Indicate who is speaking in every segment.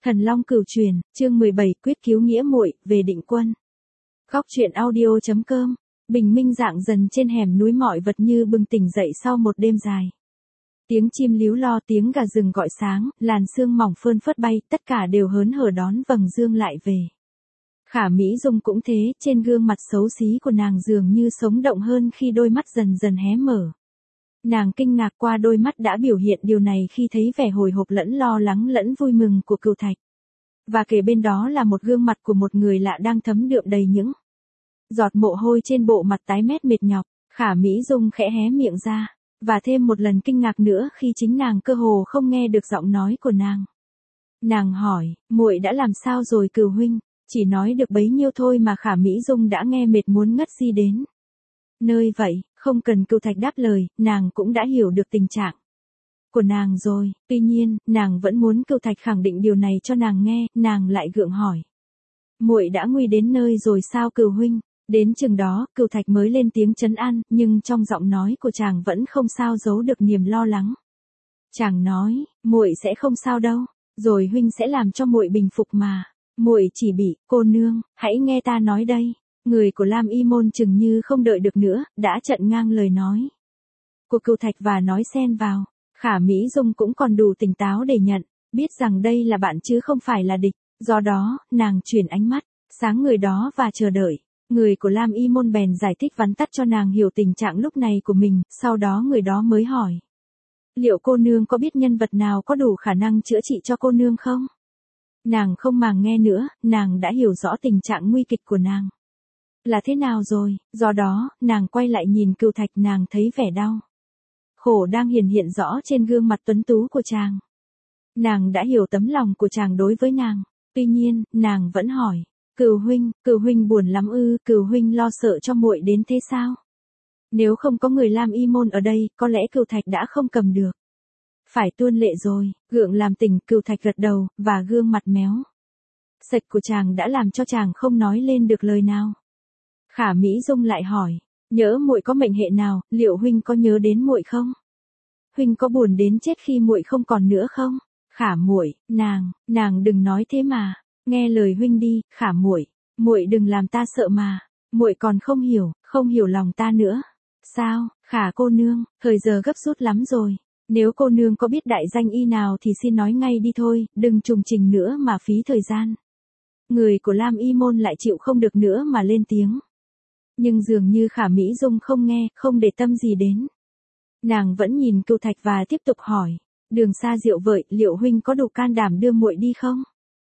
Speaker 1: Thần Long Cửu Truyền, chương 17, quyết cứu nghĩa muội, về Định Quân. Góc truyện audio.com. Bình minh rạng dần trên hẻm núi, mọi vật như bừng tỉnh dậy sau một đêm dài. Tiếng chim líu lo, tiếng gà rừng gọi sáng, làn sương mỏng phơn phất bay, tất cả đều hớn hở đón vầng dương lại về. Khả Mỹ Dung cũng thế, trên gương mặt xấu xí của nàng dường như sống động hơn khi đôi mắt dần dần hé mở. Nàng kinh ngạc qua đôi mắt đã biểu hiện điều này khi thấy vẻ hồi hộp lẫn lo lắng lẫn vui mừng của Cửu Thạch. Và kề bên đó là một gương mặt của một người lạ đang thấm đượm đầy những giọt mồ hôi trên bộ mặt tái mét mệt nhọc. Khả Mỹ Dung khẽ hé miệng ra, và thêm một lần kinh ngạc nữa khi chính nàng cơ hồ không nghe được giọng nói của nàng. Nàng hỏi, muội đã làm sao rồi Cửu huynh? Chỉ nói được bấy nhiêu thôi mà Khả Mỹ Dung đã nghe mệt muốn ngất đi đến nơi vậy. Không cần Cửu Thạch đáp lời, nàng cũng đã hiểu được tình trạng của nàng rồi. Tuy nhiên, nàng vẫn muốn Cửu Thạch khẳng định điều này cho nàng nghe. Nàng lại gượng hỏi, muội đã nguy đến nơi rồi sao Cửu huynh? Đến chừng đó, Cửu Thạch mới lên tiếng trấn an, nhưng trong giọng nói của chàng vẫn không sao giấu được niềm lo lắng. Chàng nói, muội sẽ không sao đâu, rồi huynh sẽ làm cho muội bình phục mà. Muội chỉ bị, cô nương, hãy nghe ta nói đây. Người của Lam Y môn chừng như không đợi được nữa, đã chặn ngang lời nói của Cửu Thạch và nói xen vào. Khả Mỹ Dung cũng còn đủ tỉnh táo để nhận biết rằng đây là bạn chứ không phải là địch. Do đó, nàng chuyển ánh mắt sáng người đó và chờ đợi. Người của Lam Y môn bèn giải thích vắn tắt cho nàng hiểu tình trạng lúc này của mình. Sau đó người đó mới hỏi, liệu cô nương có biết nhân vật nào có đủ khả năng chữa trị cho cô nương không? Nàng không màng nghe nữa, nàng đã hiểu rõ tình trạng nguy kịch của nàng là thế nào rồi. Do đó, nàng quay lại nhìn Cửu Thạch, nàng thấy vẻ đau khổ đang hiện rõ trên gương mặt tuấn tú của chàng. Nàng đã hiểu tấm lòng của chàng đối với nàng. Tuy nhiên, nàng vẫn hỏi, Cửu huynh buồn lắm ư? Cửu huynh lo sợ cho muội đến thế sao? Nếu không có người Lam Y môn ở đây, có lẽ Cửu Thạch đã không cầm được phải tuôn lệ rồi. Gượng làm tình, Cửu Thạch gật đầu, và gương mặt méo sạch của chàng đã làm cho chàng không nói lên được lời nào. Khả Mỹ Dung lại hỏi, nhỡ muội có mệnh hệ nào, liệu huynh có nhớ đến muội không? Huynh có buồn đến chết khi muội không còn nữa không? Khả muội, nàng đừng nói thế mà. Nghe lời huynh đi, Khả muội đừng làm ta sợ mà. Muội còn không hiểu lòng ta nữa. Sao, Khả cô nương, thời giờ gấp rút lắm rồi. Nếu cô nương có biết đại danh y nào thì xin nói ngay đi thôi, đừng trùng trình nữa mà phí thời gian. Người của Lam Y môn lại chịu không được nữa mà lên tiếng. Nhưng dường như Khả Mỹ Dung không nghe, không để tâm gì đến. Nàng vẫn nhìn Cửu Thạch và tiếp tục hỏi, đường xa diệu vợi, liệu huynh có đủ can đảm đưa muội đi không?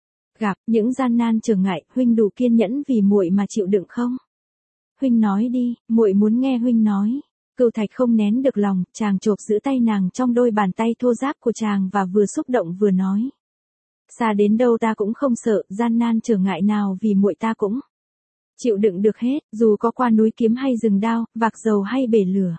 Speaker 1: Gặp những gian nan trở ngại, huynh đủ kiên nhẫn vì muội mà chịu đựng không? Huynh nói đi, muội muốn nghe huynh nói. Cửu Thạch không nén được lòng, chàng chộp giữ tay nàng trong đôi bàn tay thô ráp của chàng và vừa xúc động vừa nói, xa đến đâu ta cũng không sợ, gian nan trở ngại nào vì muội ta cũng chịu đựng được hết, dù có qua núi kiếm hay rừng đao, vạc dầu hay bể lửa.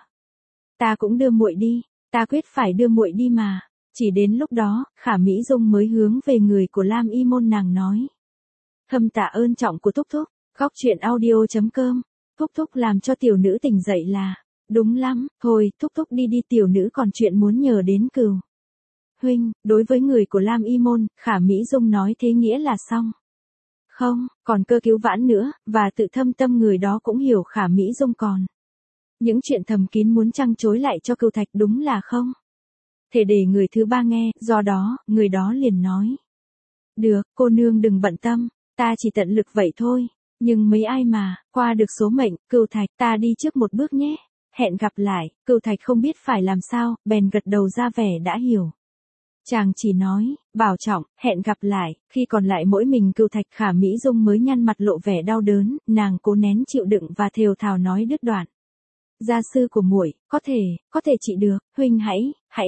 Speaker 1: Ta cũng đưa muội đi, ta quyết phải đưa muội đi mà. Chỉ đến lúc đó, Khả Mỹ Dung mới hướng về người của Lam Y môn, nàng nói, thâm tạ ơn trọng của Thúc Thúc. Góc truyện audio.com. Thúc Thúc làm cho tiểu nữ tỉnh dậy là đúng lắm. Thôi, Thúc Thúc đi đi, tiểu nữ còn chuyện muốn nhờ đến Cửu huynh. Đối với người của Lam Y môn, Khả Mỹ Dung nói thế nghĩa là xong. Không, còn cơ cứu vãn nữa, và tự thâm tâm người đó cũng hiểu Khả Mỹ Dung còn những chuyện thầm kín muốn trăng chối lại cho Cửu Thạch, đúng là không thể để người thứ ba nghe. Do đó, người đó liền nói, được, cô nương đừng bận tâm, ta chỉ tận lực vậy thôi. Nhưng mấy ai mà qua được số mệnh. Cửu Thạch, ta đi trước một bước nhé. Hẹn gặp lại. Cửu Thạch không biết phải làm sao, bèn gật đầu ra vẻ đã hiểu. Chàng chỉ nói, bảo trọng, hẹn gặp lại. Khi còn lại mỗi mình Cửu Thạch, Khả Mỹ Dung mới nhăn mặt lộ vẻ đau đớn. Nàng cố nén chịu đựng và thều thào nói đứt đoạn, gia sư của muội có thể trị được. Huynh hãy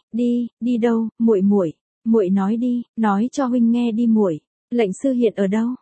Speaker 1: đi đâu? Muội nói đi, nói cho huynh nghe đi muội. Lệnh sư hiện ở đâu?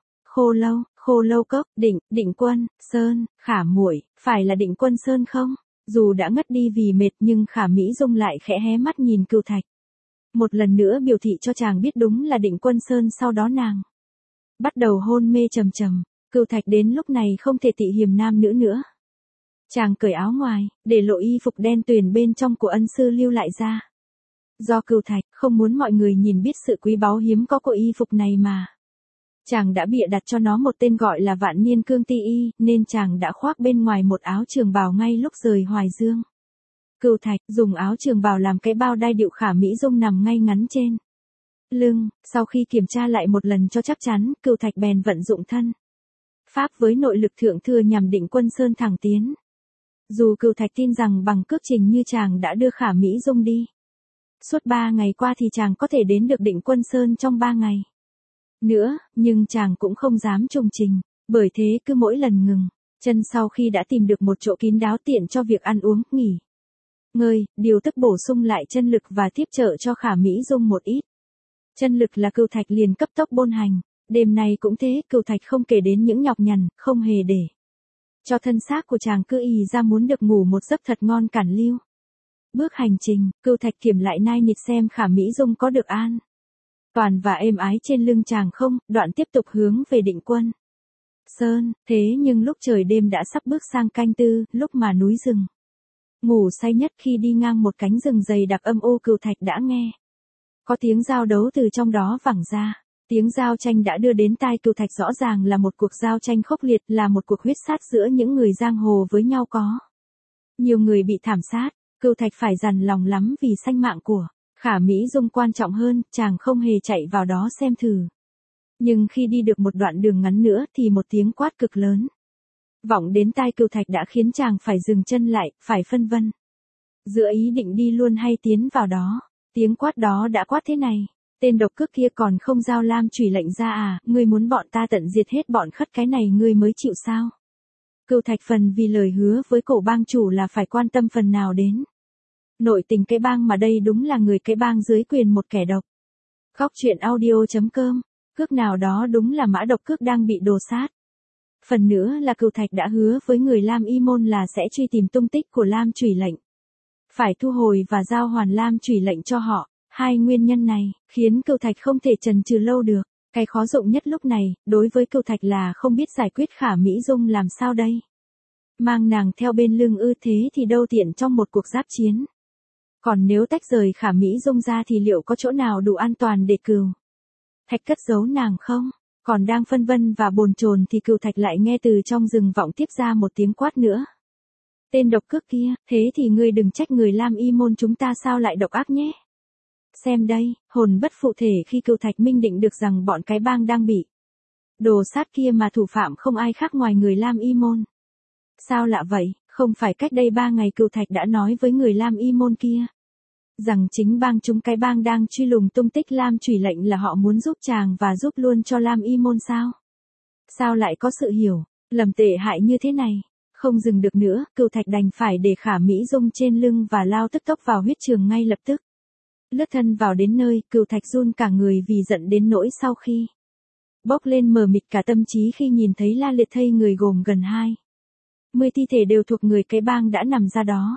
Speaker 1: Khô lâu cốc, Định Quân Sơn. Khả muội, phải là Định Quân Sơn không? Dù đã ngất đi vì mệt nhưng Khả Mỹ Dung lại khẽ hé mắt nhìn Cửu Thạch, một lần nữa biểu thị cho chàng biết đúng là Định Quân Sơn. Sau đó nàng bắt đầu hôn mê trầm trầm. Cửu Thạch đến lúc này không thể tị hiềm nam nữ nữa. Chàng cởi áo ngoài, để lộ y phục đen tuyền bên trong của ân sư lưu lại ra. Do Cửu Thạch không muốn mọi người nhìn biết sự quý báu hiếm có của y phục này mà. Chàng đã bịa đặt cho nó một tên gọi là Vạn Niên Cương Ti Y, nên chàng đã khoác bên ngoài một áo trường bào ngay lúc rời Hoài Dương. Cửu Thạch dùng áo trường bào làm cái bao đai điệu khả mỹ dung nằm ngay ngắn trên lưng, sau khi kiểm tra lại một lần cho chắc chắn, Cửu Thạch bèn vận dụng thân pháp với nội lực thượng thừa nhằm Định Quân Sơn thẳng tiến. Dù Cửu Thạch tin rằng bằng cước trình như chàng đã đưa khả mỹ dung đi suốt 3 ngày qua thì chàng có thể đến được Định Quân Sơn trong 3 ngày nữa, nhưng chàng cũng không dám trùng trình, bởi thế cứ mỗi lần ngừng chân sau khi đã tìm được một chỗ kín đáo tiện cho việc ăn uống, nghỉ ngơi, điều tức bổ sung lại chân lực và tiếp trợ cho khả mỹ dung một ít chân lực là Cửu Thạch liền cấp tốc bôn hành. Đêm nay cũng thế, Cửu Thạch không kể đến những nhọc nhằn, không hề để cho thân xác của chàng cứ ì ra muốn được ngủ một giấc thật ngon cản lưu. Bước hành trình, Cửu Thạch kiểm lại nai nịt xem khả mỹ dung có được an toàn và êm ái trên lưng chàng không, đoạn tiếp tục hướng về Định Quân Sơn. Thế nhưng lúc trời đêm đã sắp bước sang canh tư, lúc mà núi rừng ngủ say nhất, khi đi ngang một cánh rừng dày đặc âm u, Cửu Thạch đã nghe có tiếng giao đấu từ trong đó vẳng ra. Tiếng giao tranh đã đưa đến tai Cửu Thạch rõ ràng là một cuộc giao tranh khốc liệt, là một cuộc huyết sát giữa những người giang hồ với nhau, có nhiều người bị thảm sát. Cửu Thạch phải dằn lòng lắm vì sanh mạng của khả mỹ dung quan trọng hơn, chàng không hề chạy vào đó xem thử. Nhưng khi đi được một đoạn đường ngắn nữa thì một tiếng quát cực lớn vọng đến tai Cửu Thạch đã khiến chàng phải dừng chân lại, phải phân vân giữa ý định đi luôn hay tiến vào đó. Tiếng quát đó đã quát thế này: tên độc cước kia còn không giao lam chủy lệnh ra à, ngươi muốn bọn ta tận diệt hết bọn khất cái này ngươi mới chịu sao? Cửu Thạch phần vì lời hứa với cổ bang chủ là phải quan tâm phần nào đến nội tình cái bang, mà đây đúng là người cái bang dưới quyền một kẻ độc. Góc truyện audio.com, cước nào đó đúng là mã độc cước đang bị đồ sát. Phần nữa là Cửu Thạch đã hứa với người Lam Y Môn là sẽ truy tìm tung tích của lam chủy lệnh, phải thu hồi và giao hoàn lam chủy lệnh cho họ. Hai nguyên nhân này khiến Cửu Thạch không thể chần chừ lâu được. Cái khó dụng nhất lúc này đối với Cửu Thạch là không biết giải quyết khả mỹ dung làm sao đây. Mang nàng theo bên lưng ư, thế thì đâu tiện trong một cuộc giáp chiến. Còn nếu tách rời khả mỹ dung ra thì liệu có chỗ nào đủ an toàn để Cửu Thạch cất giấu nàng không? Còn đang phân vân và bồn chồn thì Cửu Thạch lại nghe từ trong rừng vọng tiếp ra một tiếng quát nữa. Tên độc cước kia, thế thì ngươi đừng trách người Lam Y Môn chúng ta sao lại độc ác nhé. Xem đây, hồn bất phụ thể khi Cửu Thạch minh định được rằng bọn cái bang đang bị đồ sát kia mà thủ phạm không ai khác ngoài người Lam Y Môn. Sao lạ vậy, không phải cách đây 3 ngày Cửu Thạch đã nói với người Lam Y Môn kia rằng chính bang chúng cái bang đang truy lùng tung tích lam chủy lệnh, là họ muốn giúp chàng và giúp luôn cho Lam Y Môn sao? Sao lại có sự hiểu lầm tệ hại như thế này? Không dừng được nữa, Cửu Thạch đành phải để khả mỹ dung trên lưng và lao tức tốc vào huyết trường ngay lập tức. Lướt thân vào đến nơi, Cửu Thạch run cả người vì giận đến nỗi sau khi bốc lên mờ mịt cả tâm trí khi nhìn thấy la liệt thây người gồm gần 20 thi thể đều thuộc người cái bang đã nằm ra đó.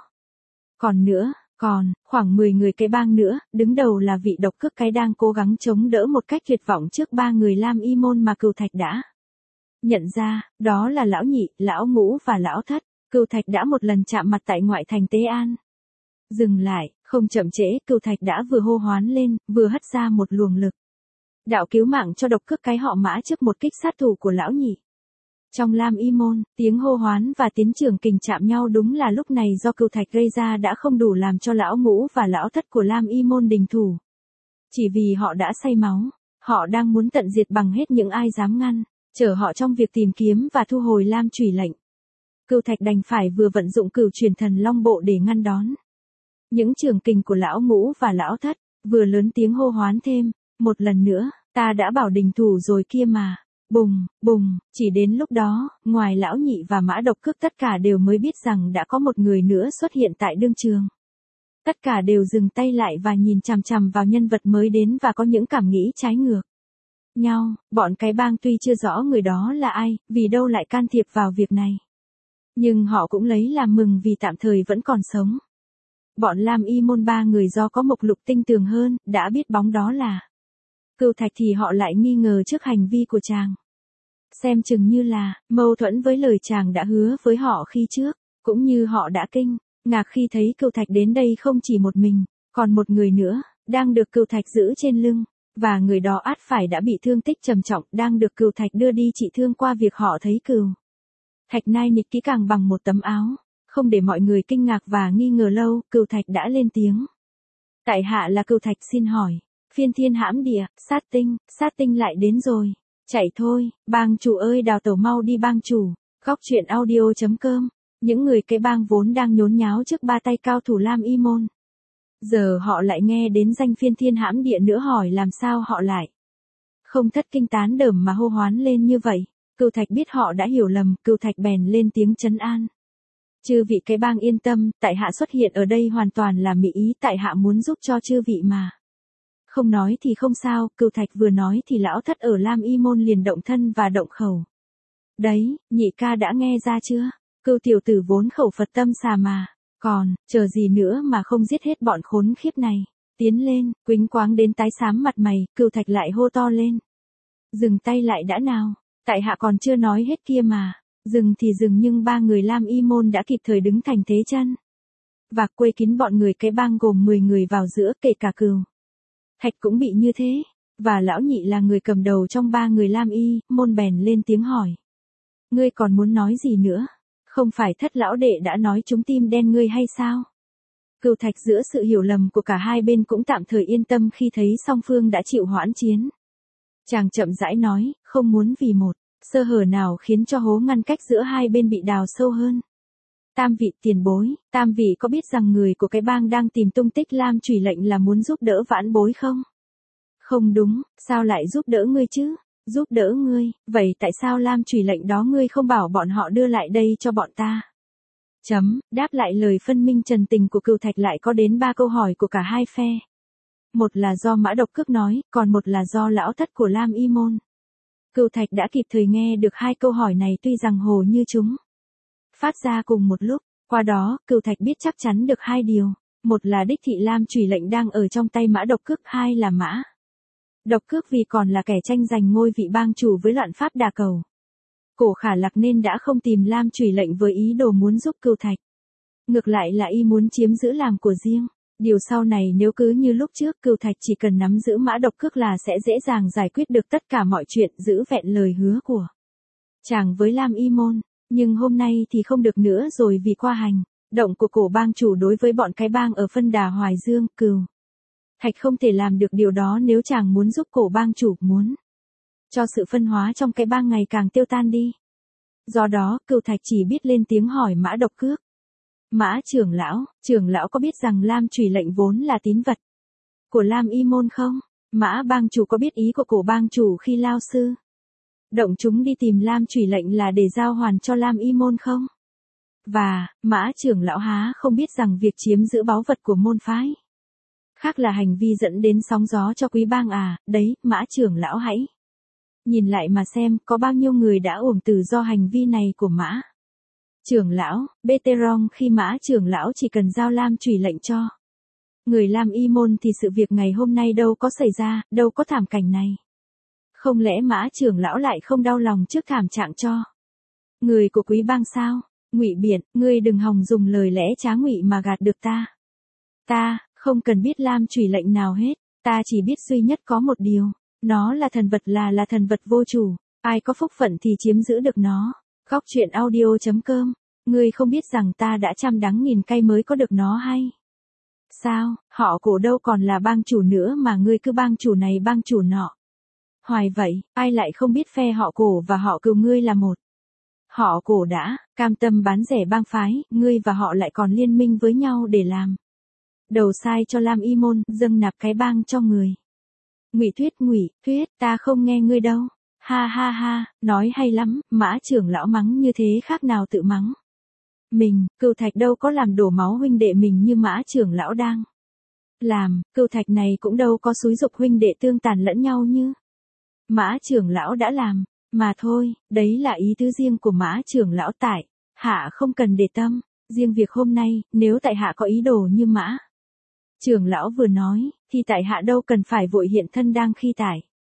Speaker 1: Còn khoảng 10 người cái bang nữa, đứng đầu là vị độc cước cái đang cố gắng chống đỡ một cách tuyệt vọng trước 3 người Lam Y Môn mà Cửu Thạch đã nhận ra, đó là lão nhị, lão ngũ và lão thất. Cửu Thạch đã một lần chạm mặt tại ngoại thành Tế An. Dừng lại, không chậm trễ, Cửu Thạch đã vừa hô hoán lên, vừa hất ra một luồng lực đạo cứu mạng cho độc cước cái họ Mã trước một kích sát thủ của lão nhị. Trong Lam Y Môn, tiếng hô hoán và tiến trường kình chạm nhau đúng là lúc này do Cửu Thạch gây ra đã không đủ làm cho lão ngũ và lão thất của Lam Y Môn đình thủ. Chỉ vì họ đã say máu, họ đang muốn tận diệt bằng hết những ai dám ngăn chở họ trong việc tìm kiếm và thu hồi lam chủy lệnh. Cửu Thạch đành phải vừa vận dụng Cửu Truyền Thần Long Bộ để ngăn đón những trường kình của lão ngũ và lão thất, vừa lớn tiếng hô hoán thêm, một lần nữa, ta đã bảo đình thủ rồi kia mà. Bùng, bùng, chỉ đến lúc đó, ngoài lão nhị và mã độc cước tất cả đều mới biết rằng đã có một người nữa xuất hiện tại đương trường. Tất cả đều dừng tay lại và nhìn chằm chằm vào nhân vật mới đến và có những cảm nghĩ trái ngược nhau. Bọn cái bang tuy chưa rõ người đó là ai, vì đâu lại can thiệp vào việc này, nhưng họ cũng lấy làm mừng vì tạm thời vẫn còn sống. Bọn Lam Y Môn 3 người do có mục lục tinh tường hơn, đã biết bóng đó là Cửu Thạch thì họ lại nghi ngờ trước hành vi của chàng. Xem chừng như là mâu thuẫn với lời chàng đã hứa với họ khi trước, cũng như họ đã kinh ngạc khi thấy Cửu Thạch đến đây không chỉ một mình, còn một người nữa. đang được Cửu Thạch giữ trên lưng, và người đó ắt phải đã bị thương tích trầm trọng, đang được Cửu Thạch đưa đi trị thương qua việc họ thấy Cửu Thạch nai nịt kỹ càng bằng một tấm áo. Không để mọi người kinh ngạc và nghi ngờ lâu, Cửu Thạch đã lên tiếng. Tại hạ là Cửu Thạch xin hỏi, phiên thiên hãm địa, sát tinh lại đến rồi. Chạy thôi, bang chủ ơi đào tẩu mau đi bang chủ. Góc truyện audio.com. Những người cái bang vốn đang nhốn nháo trước ba tay cao thủ Lam Y Môn. Giờ họ lại nghe đến danh phiên thiên hãm địa nữa, hỏi làm sao họ lại không thất kinh tán đờm mà hô hoán lên như vậy. Cửu Thạch biết họ đã hiểu lầm, Cửu Thạch bèn lên tiếng trấn an. Chư vị cái bang yên tâm, tại hạ xuất hiện ở đây hoàn toàn là mỹ ý, tại hạ muốn giúp cho chư vị mà. Không nói thì không sao, Cửu Thạch vừa nói thì lão thất ở Lam Y Môn liền động thân và động khẩu. Đấy, nhị ca đã nghe ra chưa? Cửu tiểu tử vốn khẩu Phật tâm xà mà. Còn, chờ gì nữa mà không giết hết bọn khốn khiếp này. Tiến lên, quĩnh quáng đến tái xám mặt mày, Cửu Thạch lại hô to lên. Dừng tay lại đã nào, tại hạ còn chưa nói hết kia mà. Dừng thì dừng, nhưng ba người Lam Y Môn đã kịp thời đứng thành thế chân. Và quây kín bọn người cái bang gồm 10 người vào giữa, kể cả Cửu Thạch cũng bị như thế. Và lão nhị là người cầm đầu trong ba người Lam Y Môn bèn lên tiếng hỏi. Ngươi còn muốn nói gì nữa? Không phải thất lão đệ đã nói chúng tim đen ngươi hay sao? Cửu Thạch giữa sự hiểu lầm của cả hai bên cũng tạm thời yên tâm khi thấy song phương đã chịu hoãn chiến. Chàng chậm rãi nói, không muốn vì một sơ hở nào khiến cho hố ngăn cách giữa hai bên bị đào sâu hơn. Tam vị tiền bối, tam vị có biết rằng người của cái bang đang tìm tung tích Lam Chủy lệnh là muốn giúp đỡ vãn bối không? Không đúng, sao lại giúp đỡ ngươi chứ? Giúp đỡ ngươi, vậy tại sao Lam Chủy lệnh đó ngươi không bảo bọn họ đưa lại đây cho bọn ta? Đáp lại lời phân minh trần tình của Cửu Thạch lại có đến 3 câu hỏi của cả hai phe. Một là do Mã Độc Cước nói, còn một là do lão thất của Lam Y Môn. Cửu Thạch đã kịp thời nghe được 2 câu hỏi này, tuy rằng hồ như chúng phát ra cùng một lúc. Qua đó, Cửu Thạch biết chắc chắn được 2 điều. Một là đích thị Lam Chủy lệnh đang ở trong tay Mã Độc Cước, 2 là Mã Độc Cước vì còn là kẻ tranh giành ngôi vị bang chủ với loạn pháp đà cầu Cổ Khả Lạc nên đã không tìm Lam Chủy lệnh với ý đồ muốn giúp Cửu Thạch. Ngược lại là y muốn chiếm giữ làm của riêng. Điều sau này nếu cứ như lúc trước, Cửu Thạch chỉ cần nắm giữ Mã Độc Cước là sẽ dễ dàng giải quyết được tất cả mọi chuyện, giữ vẹn lời hứa của chàng với Lam Y Môn. Nhưng hôm nay thì không được nữa rồi, vì qua hành động của cổ bang chủ đối với bọn cái bang ở phân đà Hoài Dương, Cửu Thạch không thể làm được điều đó nếu chàng muốn giúp cổ bang chủ, muốn cho sự phân hóa trong cái bang ngày càng tiêu tan đi. Do đó, Cửu Thạch chỉ biết lên tiếng hỏi Mã Độc Cước. Mã trưởng lão có biết rằng Lam Chủy lệnh vốn là tín vật của Lam Y Môn không? Mã bang chủ có biết ý của cổ bang chủ khi lao sư động chúng đi tìm Lam Chủy lệnh là để giao hoàn cho Lam Y Môn không? Và, Mã trưởng lão há không biết rằng việc chiếm giữ báu vật của môn phái khác là hành vi dẫn đến sóng gió cho quý bang à? Đấy, Mã trưởng lão hãy nhìn lại mà xem, có bao nhiêu người đã uổng tử do hành vi này của Mã trưởng lão. Beterong khi Mã trưởng lão chỉ cần giao Lam Chủy lệnh cho người Lam Y Môn thì sự việc ngày hôm nay đâu có xảy ra, đâu có thảm cảnh này. Không lẽ Mã trưởng lão lại không đau lòng trước thảm trạng cho người của quý bang sao? Ngụy Biện, ngươi đừng hòng dùng lời lẽ trá ngụy mà gạt được ta. Ta không cần biết Lam Chủy lệnh nào hết, ta chỉ biết duy nhất có một điều, nó là thần vật, là thần vật vô chủ, ai có phúc phận thì chiếm giữ được nó. Góc truyện audio.com. Ngươi không biết rằng ta đã trăm đắng nghìn cay mới có được nó hay sao? Họ cổ đâu còn là bang chủ nữa mà ngươi cứ bang chủ này bang chủ nọ hoài vậy, ai lại không biết phe họ cổ và họ Cửu ngươi là một. Họ cổ đã cam tâm bán rẻ bang phái, ngươi và họ lại còn liên minh với nhau để làm đầu sai cho Lam Y Môn, dâng nạp cái bang cho người. Ngụy Thuyết, ta không nghe ngươi đâu. Ha ha ha, nói hay lắm. Mã trưởng lão mắng như thế khác nào tự mắng mình. Cửu Thạch đâu có làm đổ máu huynh đệ mình như Mã trưởng lão đang làm. Cửu Thạch này cũng đâu có xúi giục huynh đệ tương tàn lẫn nhau như Mã trưởng lão đã làm. Mà thôi, đấy là ý tứ riêng của Mã trưởng lão, tại hạ không cần để tâm. Riêng việc hôm nay, nếu tại hạ có ý đồ như Mã trưởng lão vừa nói, thì tại hạ đâu cần phải vội hiện thân đang khi tại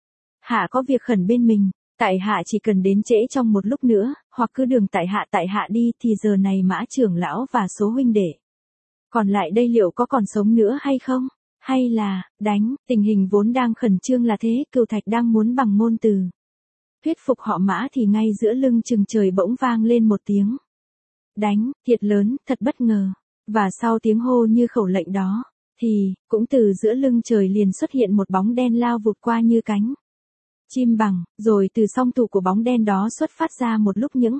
Speaker 1: hạ có việc khẩn bên mình. Tại hạ chỉ cần đến trễ trong một lúc nữa, hoặc cứ đường tại hạ đi, thì giờ này Mã trưởng lão và số huynh đệ còn lại đây liệu có còn sống nữa hay không? Hay là, đánh, tình hình vốn đang khẩn trương là thế, Cửu Thạch đang muốn bằng ngôn từ thuyết phục họ Mã thì ngay giữa lưng chừng trời bỗng vang lên một tiếng. Đánh, thiệt lớn, thật bất ngờ. Và sau tiếng hô như khẩu lệnh đó, thì, cũng từ giữa lưng trời liền xuất hiện một bóng đen lao vụt qua như cánh chim bằng, rồi từ song tụ của bóng đen đó xuất phát ra một lúc những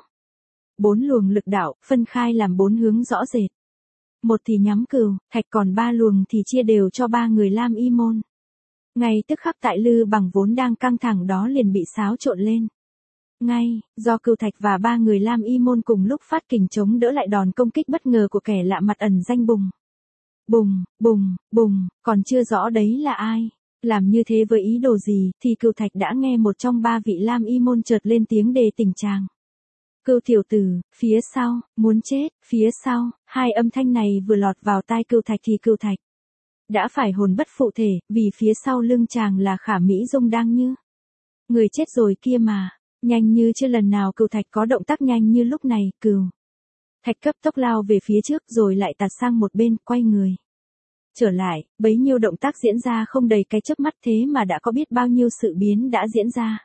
Speaker 1: 4 luồng lực đạo, phân khai làm 4 hướng rõ rệt. Một thì nhắm Cửu Thạch, còn 3 luồng thì chia đều cho 3 người Lam Y môn. Ngay tức khắc tại Lư Bằng vốn đang căng thẳng đó liền bị xáo trộn lên. Ngay, do Cửu Thạch và 3 người Lam Y môn cùng lúc phát kình chống đỡ lại đòn công kích bất ngờ của kẻ lạ mặt ẩn danh Bùng. Bùng, bùng, bùng, còn chưa rõ đấy là ai. Làm như thế với ý đồ gì, thì Cửu Thạch đã nghe một trong 3 vị Lam Y môn chợt lên tiếng đề tỉnh chàng. Cửu tiểu tử, phía sau, muốn chết, phía sau, hai âm thanh này vừa lọt vào tai Cửu Thạch thì Cửu Thạch đã phải hồn bất phụ thể, vì phía sau lưng chàng là Khả Mỹ Dung đang như người chết rồi kia mà. Nhanh như chưa lần nào Cửu Thạch có động tác nhanh như lúc này, Cửu Thạch cấp tốc lao về phía trước rồi lại tạt sang một bên, quay người trở lại, bấy nhiêu động tác diễn ra không đầy cái chớp mắt thế mà đã có biết bao nhiêu sự biến đã diễn ra.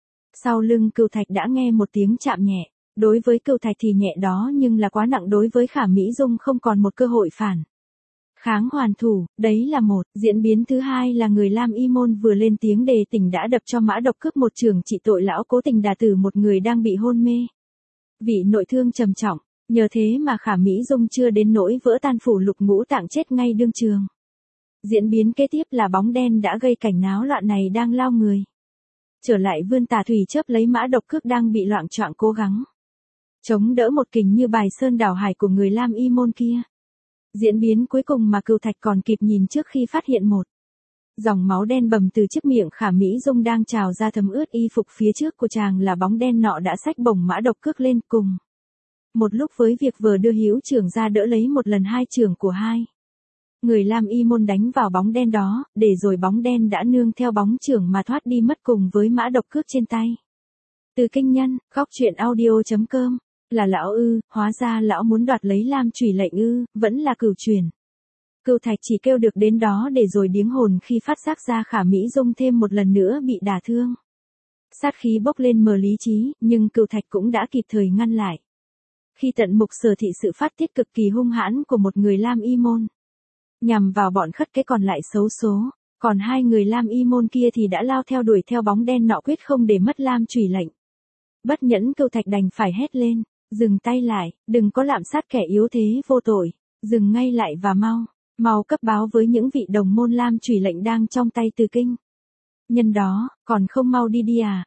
Speaker 1: Sau lưng Cửu Thạch đã nghe một tiếng chạm nhẹ, đối với Cửu Thạch thì nhẹ đó nhưng là quá nặng, đối với Khả Mỹ Dung không còn một cơ hội phản kháng hoàn thủ, đấy là một. Diễn biến thứ hai là người Lam Y môn vừa lên tiếng đề tỉnh đã đập cho Mã Độc Cước một chưởng trị tội lão cố tình đả tử một người đang bị hôn mê, vị nội thương trầm trọng. Nhờ thế mà Khả Mỹ Dung chưa đến nỗi vỡ tan phủ lục ngũ tạng chết ngay đương trường. Diễn biến kế tiếp là bóng đen đã gây cảnh náo loạn này đang lao người trở lại vươn tà thủy chớp lấy Mã Độc Cước đang bị loạng choạng cố gắng chống đỡ một kình như bài sơn đảo hải của người Lam Y môn kia. Diễn biến cuối cùng mà Cửu Thạch còn kịp nhìn trước khi phát hiện một dòng máu đen bầm từ chiếc miệng Khả Mỹ Dung đang trào ra thấm ướt y phục phía trước của chàng là bóng đen nọ đã xách bổng Mã Độc Cước lên cùng một lúc với việc vừa đưa hữu trưởng ra đỡ lấy một lần hai trưởng của hai người Lam Y môn đánh vào bóng đen đó, để rồi bóng đen đã nương theo bóng trưởng mà thoát đi mất cùng với Mã Độc Cước trên tay. Từ Kinh Nhân, góc truyện audio.com. Là lão ư, hóa ra lão muốn đoạt lấy Lam chủy lệnh ư, vẫn là Cửu truyền. Cửu Thạch chỉ kêu được đến đó để rồi điếng hồn khi phát giác ra Khả Mỹ Dung thêm một lần nữa bị đả thương. Sát khí bốc lên mờ lý trí, nhưng Cửu Thạch cũng đã kịp thời ngăn lại. Khi tận mục sở thị sự phát tiết cực kỳ hung hãn của một người Lam Y môn, nhằm vào bọn khất cái còn lại xấu số, còn hai người Lam Y môn kia thì đã lao theo đuổi theo bóng đen nọ quyết không để mất Lam chủy lệnh. Bất nhẫn Cửu Thạch đành phải hét lên. Dừng tay lại, đừng có lạm sát kẻ yếu thế vô tội, dừng ngay lại và mau cấp báo với những vị đồng môn Lam chủy lệnh đang trong tay Từ Kinh Nhân đó, còn không mau đi đi à,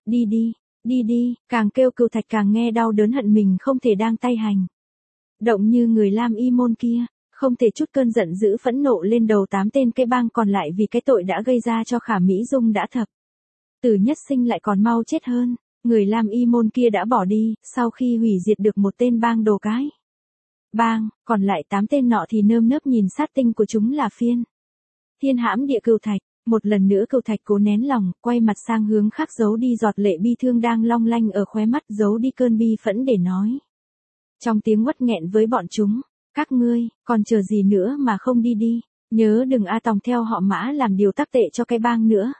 Speaker 1: đi đi, càng kêu Cửu Thạch càng nghe đau đớn hận mình không thể đang tay hành động như người Lam Y môn kia, không thể chút cơn giận dữ phẫn nộ lên đầu 8 tên cái bang còn lại vì cái tội đã gây ra cho Khả Mỹ Dung đã thập tử nhất sinh lại còn mau chết hơn. Người Lam Y môn kia đã bỏ đi, sau khi hủy diệt được một tên bang đồ cái bang, còn lại 8 tên nọ thì nơm nớp nhìn sát tinh của chúng là phiên thiên hãm địa Cửu Thạch. Một lần nữa Cửu Thạch cố nén lòng, quay mặt sang hướng khác giấu đi giọt lệ bi thương đang long lanh ở khóe mắt, giấu đi cơn bi phẫn để nói trong tiếng uất nghẹn với bọn chúng, các ngươi, còn chờ gì nữa mà không đi đi, nhớ đừng tòng theo họ Mã làm điều tác tệ cho cái bang nữa.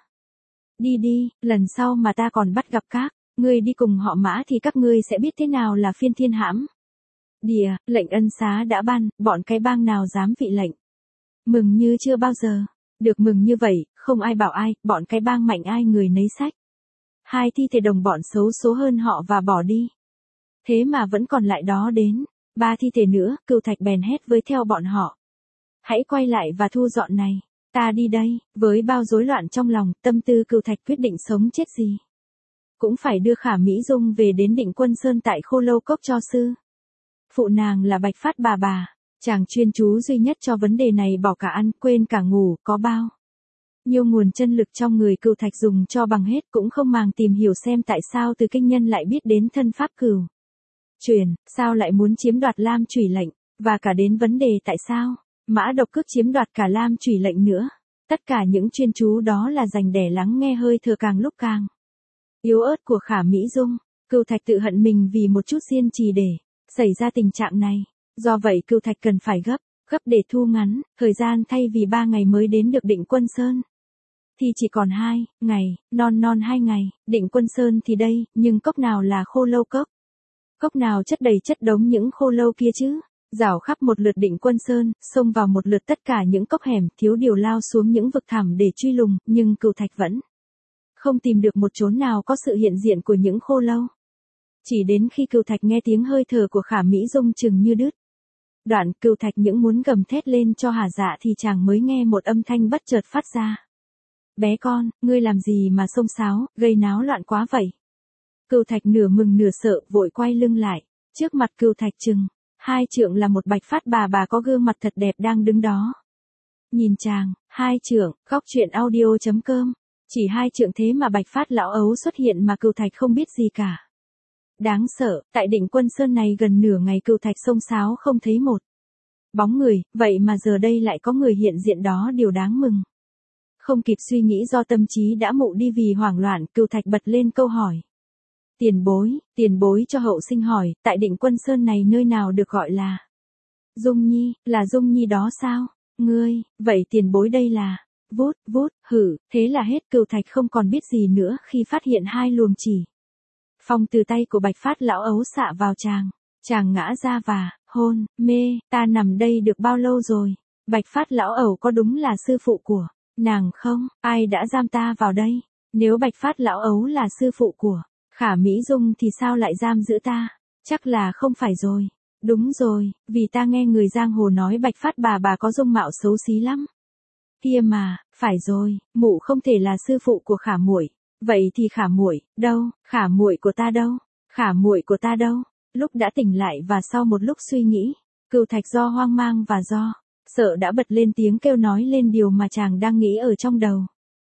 Speaker 1: Đi, lần sau mà ta còn bắt gặp các ngươi đi cùng họ Mã thì các ngươi sẽ biết thế nào là phiên thiên hãm địa. Lệnh ân xá đã ban, bọn cái bang nào dám vị lệnh. Mừng như chưa bao giờ. Được mừng như vậy, không ai bảo ai, bọn cái bang mạnh ai người nấy sách. Hai thi thể đồng bọn xấu số hơn họ và bỏ đi. Thế mà vẫn còn lại đó đến 3 thi thể nữa, Cửu Thạch bèn hét với theo bọn họ. Hãy quay lại và thu dọn này, ta đi đây. Với bao rối loạn trong lòng, tâm tư Cửu Thạch quyết định sống chết gì cũng phải đưa Khả Mỹ Dung về đến Định Quân Sơn tại Khô Lâu Cốc cho sư phụ nàng là Bạch Phát bà. Chàng chuyên chú duy nhất cho vấn đề này, bỏ cả ăn, quên cả ngủ, có bao nhiêu nguồn chân lực trong người Cửu Thạch dùng cho bằng hết cũng không màng tìm hiểu xem tại sao Từ Kinh Nhân lại biết đến thân pháp Cửu truyền, sao lại muốn chiếm đoạt Lam chủy lệnh, và cả đến vấn đề tại sao Mã Độc Cước chiếm đoạt cả Lam chủy lệnh nữa. Tất cả những chuyên chú đó là dành để lắng nghe hơi thở càng lúc càng yếu ớt của Khả Mỹ Dung. Cửu Thạch tự hận mình vì một chút xiên trì để xảy ra tình trạng này. Do vậy Cửu Thạch cần phải gấp Gấp để thu ngắn, thời gian thay vì 3 ngày mới đến được Định Quân Sơn. Thì chỉ còn 2 ngày, non 2 ngày, Định Quân Sơn thì đây, nhưng cốc nào là khô lâu cốc? Cốc nào chất đầy chất đống những khô lâu kia chứ? Rảo khắp một lượt Định Quân Sơn, xông vào một lượt tất cả những cốc hẻm, thiếu điều lao xuống những vực thẳm để truy lùng, nhưng Cửu Thạch vẫn không tìm được một chốn nào có sự hiện diện của những khô lâu. Chỉ đến khi Cửu Thạch nghe tiếng hơi thở của Khả Mỹ Dung chừng như đứt đoạn, Cửu Thạch những muốn gầm thét lên cho hả dạ thì chàng mới nghe một âm thanh bất chợt phát ra. Bé con, ngươi làm gì mà xông xáo, gây náo loạn quá vậy? Cửu Thạch nửa mừng nửa sợ vội quay lưng lại. Trước mặt Cửu Thạch chừng 2 trượng là một bạch phát bà có gương mặt thật đẹp đang đứng đó. Nhìn chàng, 2 trượng, góc truyện audio.com. Chỉ 2 trượng thế mà bạch phát lão ấu xuất hiện mà Cửu Thạch không biết gì cả. Đáng sợ, tại Định Quân Sơn này gần nửa ngày Cửu Thạch xông xáo không thấy một bóng người, vậy mà giờ đây lại có người hiện diện đó, điều đáng mừng. Không kịp suy nghĩ do tâm trí đã mụ đi vì hoảng loạn, Cửu Thạch bật lên câu hỏi. Tiền bối cho hậu sinh hỏi, tại Định Quân Sơn này nơi nào được gọi là Dung Nhi, là Dung Nhi đó sao? Ngươi, vậy tiền bối đây là... Vút, hử, thế là hết. Cửu Thạch không còn biết gì nữa khi phát hiện 2 luồng chỉ phong từ tay của bạch phát lão ấu xạ vào chàng. Chàng ngã ra và hôn mê. Ta nằm đây được bao lâu rồi? Bạch phát lão ẩu có đúng là sư phụ của nàng không? Ai đã giam ta vào đây? Nếu bạch phát lão ấu là sư phụ của Khả Mỹ Dung thì sao lại giam giữ ta? Chắc là không phải rồi. Đúng rồi, vì ta nghe người giang hồ nói bạch phát bà có dung mạo xấu xí lắm. Kia mà, phải rồi, mụ không thể là sư phụ của Khả muội. Vậy thì Khả muội đâu? Khả muội của ta đâu? Khả muội của ta đâu? Lúc đã tỉnh lại và sau một lúc suy nghĩ, Cửu Thạch do hoang mang và do sợ đã bật lên tiếng kêu nói lên điều mà chàng đang nghĩ ở trong đầu.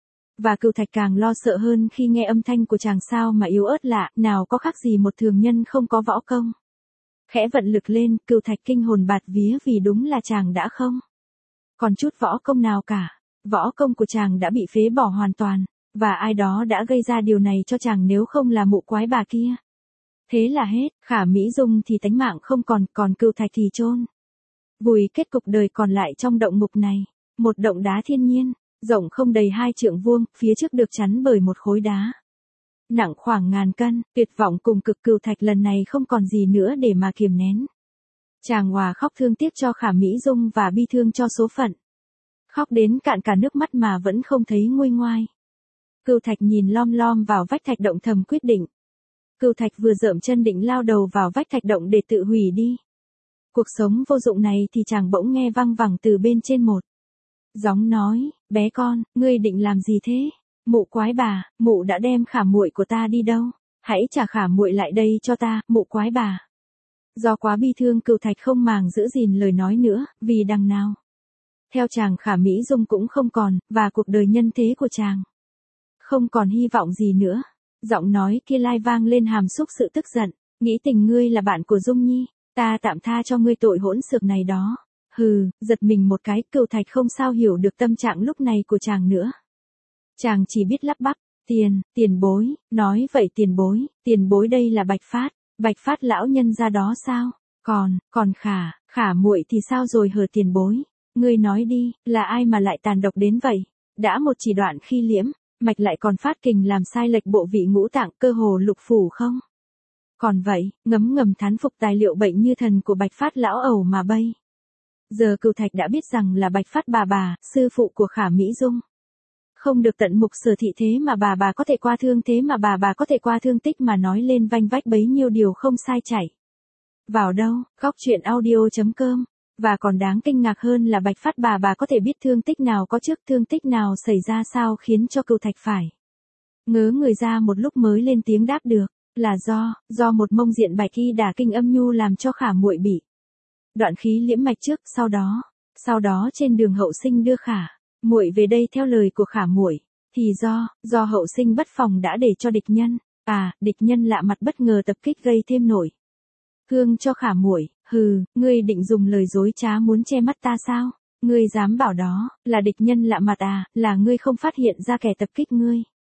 Speaker 1: Và Cửu Thạch càng lo sợ hơn khi nghe âm thanh của chàng sao mà yếu ớt lạ, nào có khác gì một thường nhân không có võ công. Khẽ vận lực lên, Cửu Thạch kinh hồn bạt vía vì đúng là chàng đã không còn chút võ công nào cả. Võ công của chàng đã bị phế bỏ hoàn toàn, và ai đó đã gây ra điều này cho chàng nếu không là mụ quái bà kia. Thế là hết, Khả Mỹ Dung thì tánh mạng không còn Cửu Thạch thì chôn vùi. Kết cục đời còn lại trong động ngục này, một động đá thiên nhiên, rộng không đầy 2 trượng vuông, phía trước được chắn bởi một khối đá nặng khoảng ngàn cân. Tuyệt vọng cùng cực, Cửu Thạch lần này không còn gì nữa để mà kiềm nén. Chàng òa khóc thương tiếc cho Khả Mỹ Dung và bi thương cho số phận. Khóc đến cạn cả nước mắt mà vẫn không thấy nguôi ngoai. Cửu Thạch nhìn lom vào vách thạch động thầm quyết định. Cửu Thạch vừa dợm chân định lao đầu vào vách thạch động để tự hủy đi cuộc sống vô dụng này thì chàng bỗng nghe văng vẳng từ bên trên một giọng nói. Bé con, ngươi định làm gì thế? Mụ quái bà, mụ đã đem Khả muội của ta đi đâu? Hãy trả Khả muội lại đây cho ta, mụ quái bà. Do quá bi thương, Cửu Thạch không màng giữ gìn lời nói nữa, vì đằng nào theo chàng Khả Mỹ Dung cũng không còn, và cuộc đời nhân thế của chàng không còn hy vọng gì nữa. Giọng nói kia lai vang lên hàm xúc sự tức giận. Nghĩ tình ngươi là bạn của Dung Nhi, ta tạm tha cho ngươi tội hỗn xược này đó. Hừ, giật mình một cái, Cửu Thạch không sao hiểu được tâm trạng lúc này của chàng nữa. Chàng chỉ biết lắp bắp, tiền bối, nói vậy tiền bối đây là bạch phát lão nhân ra đó sao? Còn Khả muội thì sao rồi hờ tiền bối? Ngươi nói đi, là ai mà lại tàn độc đến vậy? Đã một chỉ đoạn khi liễm mạch lại còn phát kình làm sai lệch bộ vị ngũ tạng, cơ hồ lục phủ không? Còn vậy, ngấm thán phục tài liệu bệnh như thần của bạch phát lão ẩu mà bây giờ Cửu Thạch đã biết rằng là bạch phát bà, sư phụ của Khả Mỹ Dung. Không được tận mục sở thị, thế mà bà có thể qua thương, thế mà bà có thể qua thương tích mà nói lên vanh vách bấy nhiêu điều không sai chảy vào đâu. Góc truyện audio.com. Và còn đáng kinh ngạc hơn là bạch phát bà có thể biết thương tích nào có trước, thương tích nào xảy ra sao khiến cho Cửu Thạch phải ngớ người ra một lúc mới lên tiếng đáp được. Là do một mông diện bạch y đả kinh âm nhu làm cho Khả muội bị đoạn khí liễm mạch trước, sau đó trên đường hậu sinh đưa Khả muội về đây theo lời của Khả muội, thì do hậu sinh bất phòng đã để cho địch nhân lạ mặt bất ngờ tập kích gây thêm nổi thương cho Khả muội. Hừ, ngươi định dùng lời dối trá muốn che mắt ta sao? Ngươi dám bảo đó là địch nhân lạ mặt à? Là ngươi không phát hiện ra kẻ tập kích ngươi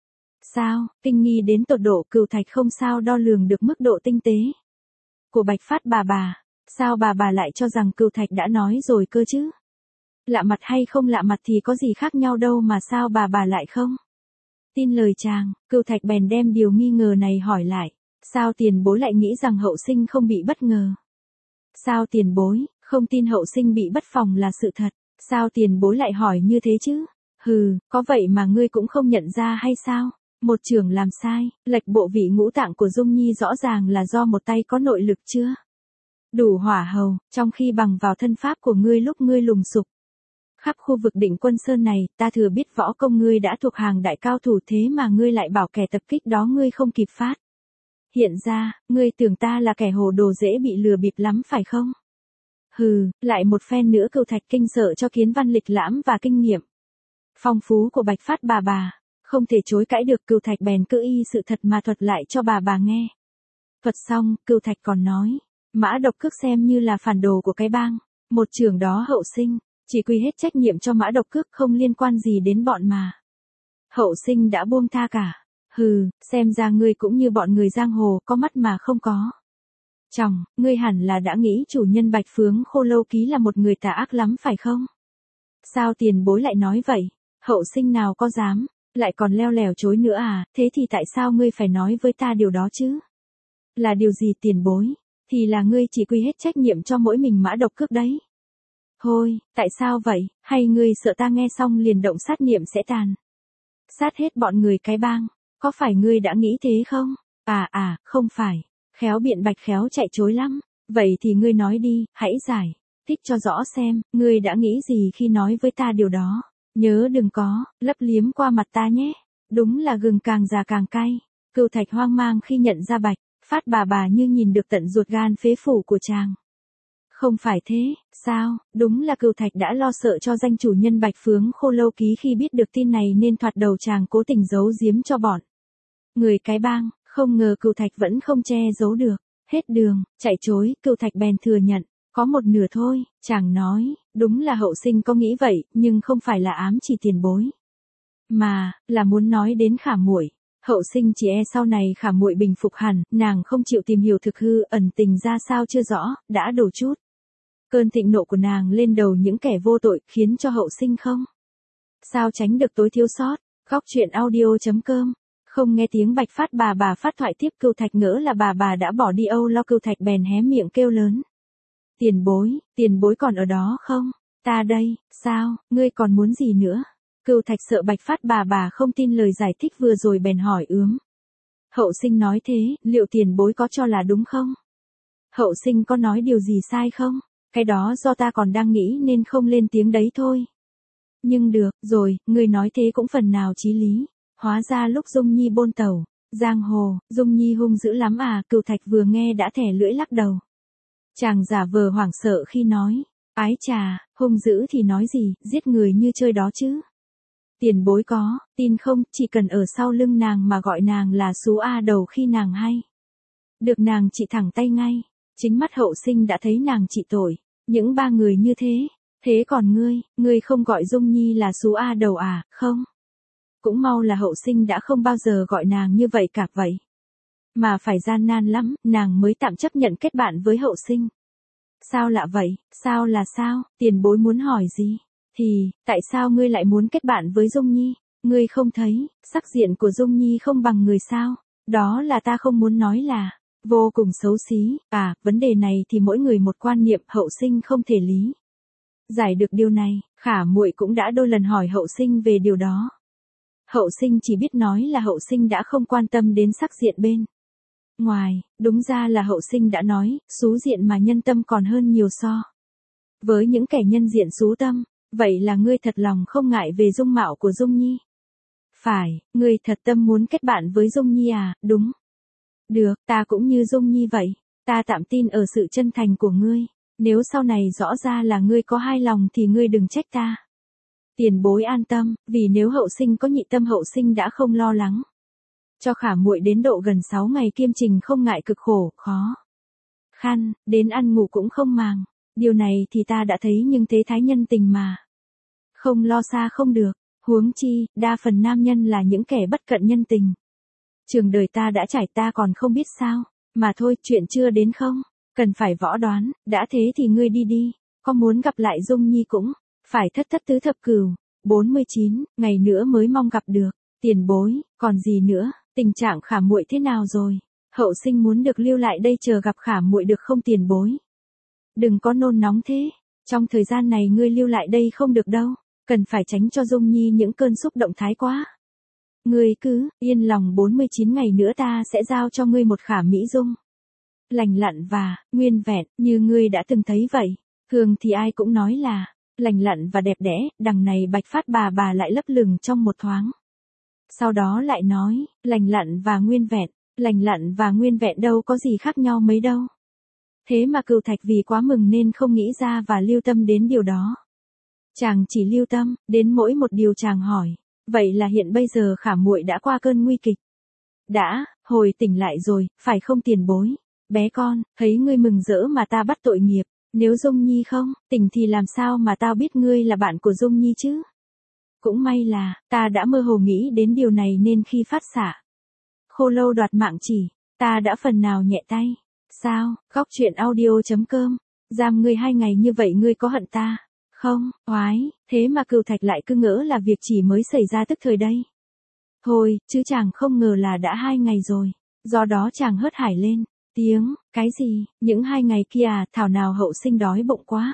Speaker 1: sao? Kinh nghi đến tột độ, Cửu Thạch không sao đo lường được mức độ tinh tế của bạch phát bà. Sao bà lại cho rằng Cửu Thạch đã nói rồi cơ chứ? Lạ mặt hay không lạ mặt thì có gì khác nhau đâu mà sao bà lại không tin lời chàng? Cửu Thạch bèn đem điều nghi ngờ này hỏi lại. Sao tiền bối lại nghĩ rằng hậu sinh không bị bất ngờ? Sao tiền bối không tin hậu sinh bị bất phòng là sự thật? Sao tiền bối lại hỏi như thế chứ? Hừ, có vậy mà ngươi cũng không nhận ra hay sao? Một trưởng làm sai, lệch bộ vị ngũ tạng của Dung Nhi rõ ràng là do một tay có nội lực chưa đủ hỏa hầu, trong khi bằng vào thân pháp của ngươi lúc ngươi lùng sục khắp khu vực Định Quân Sơn này, ta thừa biết võ công ngươi đã thuộc hàng đại cao thủ, thế mà ngươi lại bảo kẻ tập kích đó ngươi không kịp phát. Hiện ra, ngươi tưởng ta là kẻ hồ đồ dễ bị lừa bịp lắm phải không? Hừ, lại một phen nữa. Cửu Thạch kinh sợ cho kiến văn lịch lãm và kinh nghiệm phong phú của Bạch Phát bà. Không thể chối cãi được, Cửu Thạch bèn cứ y sự thật mà thuật lại cho bà nghe. Thuật xong, Cửu Thạch còn nói, Mã Độc Cước xem như là phản đồ của cái bang, một trưởng đó hậu sinh chỉ quy hết trách nhiệm cho Mã Độc Cước, không liên quan gì đến bọn mà. Hậu sinh đã buông tha cả. Hừ, xem ra ngươi cũng như bọn người giang hồ, có mắt mà không có tròng. Ngươi hẳn là đã nghĩ chủ nhân Bạch Phướng Khô Lâu Ký là một người tà ác lắm phải không? Sao tiền bối lại nói vậy? Hậu sinh nào có dám, lại còn leo lẻo chối nữa à? Thế thì tại sao ngươi phải nói với ta điều đó chứ? Là điều gì tiền bối? Thì là ngươi chỉ quy hết trách nhiệm cho mỗi mình Mã Độc Cước đấy. Thôi, tại sao vậy? Hay ngươi sợ ta nghe xong liền động sát niệm sẽ tàn sát hết bọn người cái bang? Có phải ngươi đã nghĩ thế không? Không phải. Khéo biện bạch khéo chạy chối lắm. Vậy thì ngươi nói đi, hãy giải thích cho rõ xem, ngươi đã nghĩ gì khi nói với ta điều đó. Nhớ đừng có lấp liếm qua mặt ta nhé. Đúng là gừng càng già càng cay. Cửu Thạch hoang mang khi nhận ra Bạch Phát bà như nhìn được tận ruột gan phế phủ của chàng. Không phải thế, sao? Đúng là Cửu Thạch đã lo sợ cho danh chủ nhân Bạch Phướng Khô Lâu Ký, khi biết được tin này nên thoạt đầu chàng cố tình giấu giếm cho bọn người cái bang, không ngờ Cửu Thạch vẫn không che giấu được. Hết đường, chạy chối, Cửu Thạch bèn thừa nhận, có một nửa thôi. Chàng nói, đúng là hậu sinh có nghĩ vậy, nhưng không phải là ám chỉ tiền bối, mà là muốn nói đến Khả Muội. Hậu sinh chỉ e sau này Khả Muội bình phục hẳn, nàng không chịu tìm hiểu thực hư ẩn tình ra sao chưa rõ, đã đổ chút cơn thịnh nộ của nàng lên đầu những kẻ vô tội, khiến cho hậu sinh không sao tránh được tối thiếu sót. Góc truyện audio.com. Không nghe tiếng Bạch Phát bà phát thoại tiếp. Cửu Thạch ngỡ là bà đã bỏ đi âu lo. Cửu Thạch bèn hé miệng kêu lớn, tiền bối còn ở đó không? Ta đây. Sao, ngươi còn muốn gì nữa? Cửu Thạch sợ Bạch Phát bà không tin lời giải thích vừa rồi bèn hỏi ướm. Hậu sinh nói thế, liệu tiền bối có cho là đúng không? Hậu sinh có nói điều gì sai không? Cái đó do ta còn đang nghĩ nên không lên tiếng đấy thôi. Nhưng được rồi, ngươi nói thế cũng phần nào chí lý. Hóa ra lúc Dung Nhi bôn tẩu giang hồ, Dung Nhi hung dữ lắm à? Cửu Thạch vừa nghe đã thẻ lưỡi lắc đầu. Chàng giả vờ hoảng sợ khi nói, ái chà, hung dữ thì nói gì, giết người như chơi đó chứ. Tiền bối có tin không, chỉ cần ở sau lưng nàng mà gọi nàng là Sú A Đầu khi nàng hay được nàng trị thẳng tay ngay. Chính mắt hậu sinh đã thấy nàng trị tội những ba người như thế. Thế còn ngươi không gọi Dung Nhi là Sú A Đầu à? Không. Cũng mau là hậu sinh đã không bao giờ gọi nàng như vậy cả vậy. Mà phải gian nan lắm, nàng mới tạm chấp nhận kết bạn với hậu sinh. Sao lạ vậy? Sao là sao? Tiền bối muốn hỏi gì? Thì, tại sao ngươi lại muốn kết bạn với Dung Nhi? Ngươi không thấy, sắc diện của Dung Nhi không bằng người sao? Đó là ta không muốn nói là vô cùng xấu xí. Vấn đề này thì mỗi người một quan niệm, hậu sinh không thể lý giải được điều này. Khả Muội cũng đã đôi lần hỏi hậu sinh về điều đó. Hậu sinh chỉ biết nói là hậu sinh đã không quan tâm đến sắc diện bên ngoài. Đúng ra là hậu sinh đã nói, xú diện mà nhân tâm còn hơn nhiều so với những kẻ nhân diện xú tâm. Vậy là ngươi thật lòng không ngại về dung mạo của Dung Nhi? Phải, ngươi thật tâm muốn kết bạn với Dung Nhi à? Đúng. Được, ta cũng như Dung Nhi vậy. Ta tạm tin ở sự chân thành của ngươi. Nếu sau này rõ ra là ngươi có hai lòng thì ngươi đừng trách ta. Tiền bối an tâm, vì nếu hậu sinh có nhị tâm, hậu sinh đã không lo lắng cho Khả Muội đến độ gần 6 ngày kiêm trình, không ngại cực khổ, khó khăn, đến ăn ngủ cũng không màng. Điều này thì ta đã thấy, nhưng thế thái nhân tình mà không lo xa không được. Huống chi, đa phần nam nhân là những kẻ bất cận nhân tình. Trường đời ta đã trải, ta còn không biết sao. Mà thôi, chuyện chưa đến không cần phải võ đoán, đã thế thì ngươi đi đi, có muốn gặp lại Dung Nhi cũng phải thất thất tứ thập cửu. 49, ngày nữa mới mong gặp được, tiền bối, còn gì nữa, tình trạng Khả muội thế nào rồi? Hậu sinh muốn được lưu lại đây chờ gặp Khả muội được không tiền bối? Đừng có nôn nóng thế, trong thời gian này ngươi lưu lại đây không được đâu, cần phải tránh cho Dung Nhi những cơn xúc động thái quá. Ngươi cứ yên lòng 49 ngày nữa ta sẽ giao cho ngươi một Khả Mỹ Dung. Lành lặn và nguyên vẹn như ngươi đã từng thấy vậy, thường thì ai cũng nói là lành lặn và đẹp đẽ, đằng này Bạch Phát bà lại lấp lửng trong một thoáng. Sau đó lại nói, lành lặn và nguyên vẹn đâu có gì khác nhau mấy đâu. Thế mà Cửu Thạch vì quá mừng nên không nghĩ ra và lưu tâm đến điều đó. Chàng chỉ lưu tâm đến mỗi một điều chàng hỏi, vậy là hiện bây giờ Khả muội đã qua cơn nguy kịch. Đã, hồi tỉnh lại rồi, phải không tiền bối? Bé con, thấy ngươi mừng rỡ mà ta bắt tội nghiệp, nếu Dung Nhi không tỉnh thì làm sao mà tao biết ngươi là bạn của Dung Nhi chứ? Cũng may là, ta đã mơ hồ nghĩ đến điều này nên khi phát xạ Khô Lâu đoạt mạng chỉ, ta đã phần nào nhẹ tay. Sao, Góc Truyện Audio.com, giam ngươi 2 ngày như vậy ngươi có hận ta? Không, oái, thế mà Cửu Thạch lại cứ ngỡ là việc chỉ mới xảy ra tức thời đây. Thôi, chứ chàng không ngờ là đã 2 ngày rồi, do đó chàng hớt hải lên, tiếng, cái gì, những 2 ngày kia à, thảo nào hậu sinh đói bụng quá.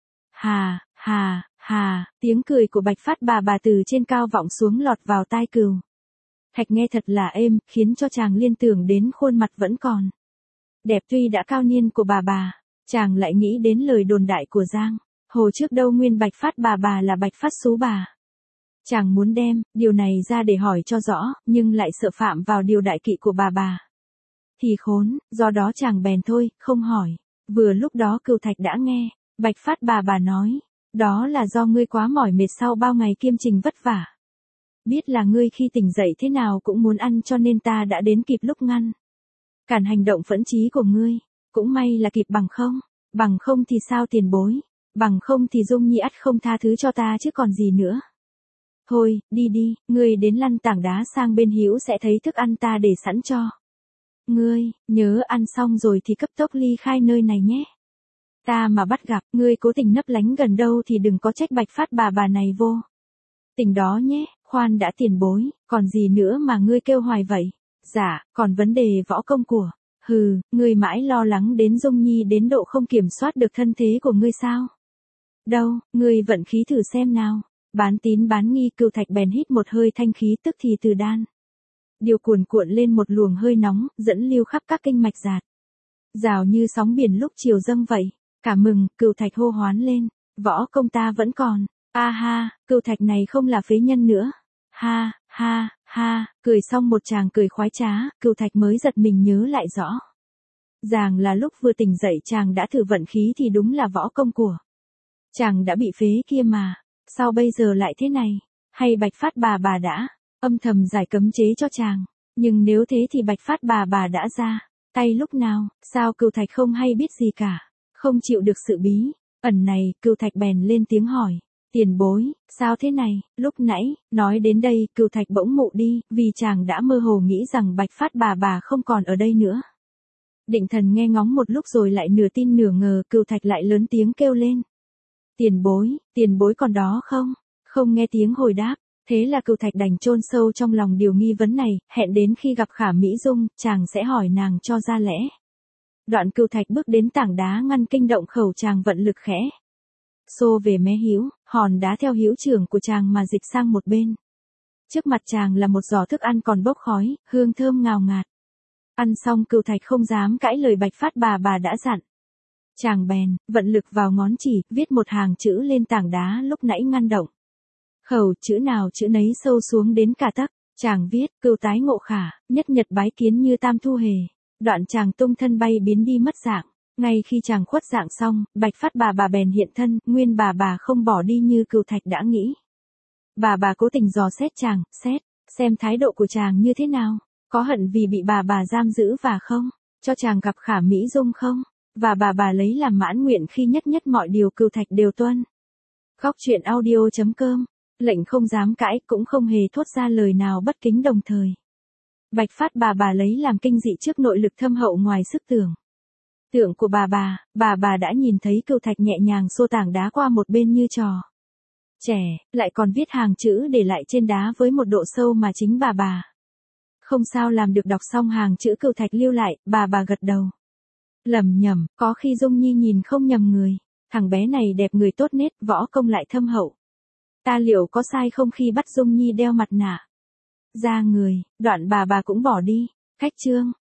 Speaker 1: Hà, tiếng cười của Bạch Phát bà từ trên cao vọng xuống lọt vào tai Cửu Thạch nghe thật là êm, khiến cho chàng liên tưởng đến khuôn mặt vẫn còn đẹp tuy đã cao niên của bà, chàng lại nghĩ đến lời đồn đại của Giang Hồ trước đâu nguyên Bạch Phát bà là Bạch Phát xú bà. Chàng muốn đem điều này ra để hỏi cho rõ, nhưng lại sợ phạm vào điều đại kỵ của bà. Thì khốn, do đó chàng bèn thôi, không hỏi. Vừa lúc đó Cửu Thạch đã nghe Bạch Phát bà nói, đó là do ngươi quá mỏi mệt sau bao ngày kiêm trình vất vả. Biết là ngươi khi tỉnh dậy thế nào cũng muốn ăn cho nên ta đã đến kịp lúc ngăn cản hành động phẫn chí của ngươi. Cũng may là kịp bằng không thì sao tiền bối, bằng không thì Dung Nhi ắt không tha thứ cho ta chứ còn gì nữa. Thôi, đi, ngươi đến lăn tảng đá sang bên hữu sẽ thấy thức ăn ta để sẵn cho. Ngươi, nhớ ăn xong rồi thì cấp tốc ly khai nơi này nhé. Ta mà bắt gặp, ngươi cố tình nấp lánh gần đâu thì đừng có trách Bạch Phát bà này vô tình đó nhé. Khoan đã tiền bối, còn gì nữa mà ngươi kêu hoài vậy? Dạ, còn vấn đề võ công của. Ngươi mãi lo lắng đến Dung Nhi đến độ không kiểm soát được thân thế của ngươi sao? Đâu, ngươi vận khí thử xem nào. Bán tín bán nghi Cửu Thạch bèn hít một hơi thanh khí tức thì từ đan điều cuồn cuộn lên một luồng hơi nóng, dẫn lưu khắp các kinh mạch giạt rào như sóng biển lúc chiều dâng vậy. Cả mừng, Cửu Thạch hô hoán lên, võ công ta vẫn còn. Ha, Cửu Thạch này không là phế nhân nữa. Ha, cười xong một tràng cười khoái trá, Cửu Thạch mới giật mình nhớ lại rõ ràng là lúc vừa tỉnh dậy chàng đã thử vận khí thì đúng là võ công của chàng đã bị phế kia mà. Sao bây giờ lại thế này? Hay Bạch Phát bà đã âm thầm giải cấm chế cho chàng? Nhưng nếu thế thì Bạch Phát bà đã ra tay lúc nào? Sao Cửu Thạch không hay biết gì cả? Không chịu được sự bí ẩn này, Cửu Thạch bèn lên tiếng hỏi, tiền bối, sao thế này? Lúc nãy nói đến đây, Cửu Thạch bỗng mụ đi, vì chàng đã mơ hồ nghĩ rằng Bạch Phát bà không còn ở đây nữa. Định thần nghe ngóng một lúc rồi lại nửa tin nửa ngờ, Cửu Thạch lại lớn tiếng kêu lên, tiền bối còn đó không? Không nghe tiếng hồi đáp, thế là Cửu Thạch đành chôn sâu trong lòng điều nghi vấn này, hẹn đến khi gặp Khả Mỹ Dung, chàng sẽ hỏi nàng cho ra lẽ. Đoạn Cửu Thạch bước đến tảng đá ngăn kinh động khẩu, chàng vận lực khẽ xô về mé hữu, hòn đá theo hữu trưởng của chàng mà dịch sang một bên. Trước mặt chàng là một giỏ thức ăn còn bốc khói, hương thơm ngào ngạt. Ăn xong Cửu Thạch không dám cãi lời Bạch Phát bà đã dặn. Chàng bèn vận lực vào ngón chỉ, viết một hàng chữ lên tảng đá lúc nãy ngăn động. Khẩu chữ nào chữ nấy sâu xuống đến cả tấc. Chàng viết, Cửu tái ngộ Khả, nhất nhật bái kiến như tam thu hề. Đoạn chàng tung thân bay biến đi mất dạng. Ngay khi chàng khuất dạng xong, Bạch Phát bà bèn hiện thân, nguyên bà không bỏ đi như Cửu Thạch đã nghĩ. Bà cố tình dò xét chàng, xem thái độ của chàng như thế nào, có hận vì bị bà giam giữ và không cho chàng gặp Khả Mỹ Dung không, và bà lấy làm mãn nguyện khi nhất mọi điều Cửu Thạch đều tuân. Góc Truyện Audio.com, lệnh không dám cãi cũng không hề thốt ra lời nào bất kính đồng thời. Bạch Phát bà lấy làm kinh dị trước nội lực thâm hậu ngoài sức tưởng. Tượng của bà đã nhìn thấy Cửu Thạch nhẹ nhàng xô tảng đá qua một bên như trò trẻ, lại còn viết hàng chữ để lại trên đá với một độ sâu mà chính bà không sao làm được. Đọc xong hàng chữ Cửu Thạch lưu lại, bà gật đầu. Lẩm nhẩm, có khi Dung Nhi nhìn không nhầm người. Thằng bé này đẹp, người tốt nết, võ công lại thâm hậu. Ta liệu có sai không khi bắt Dung Nhi đeo mặt nạ ra người? Đoạn bà cũng bỏ đi. Khách chương.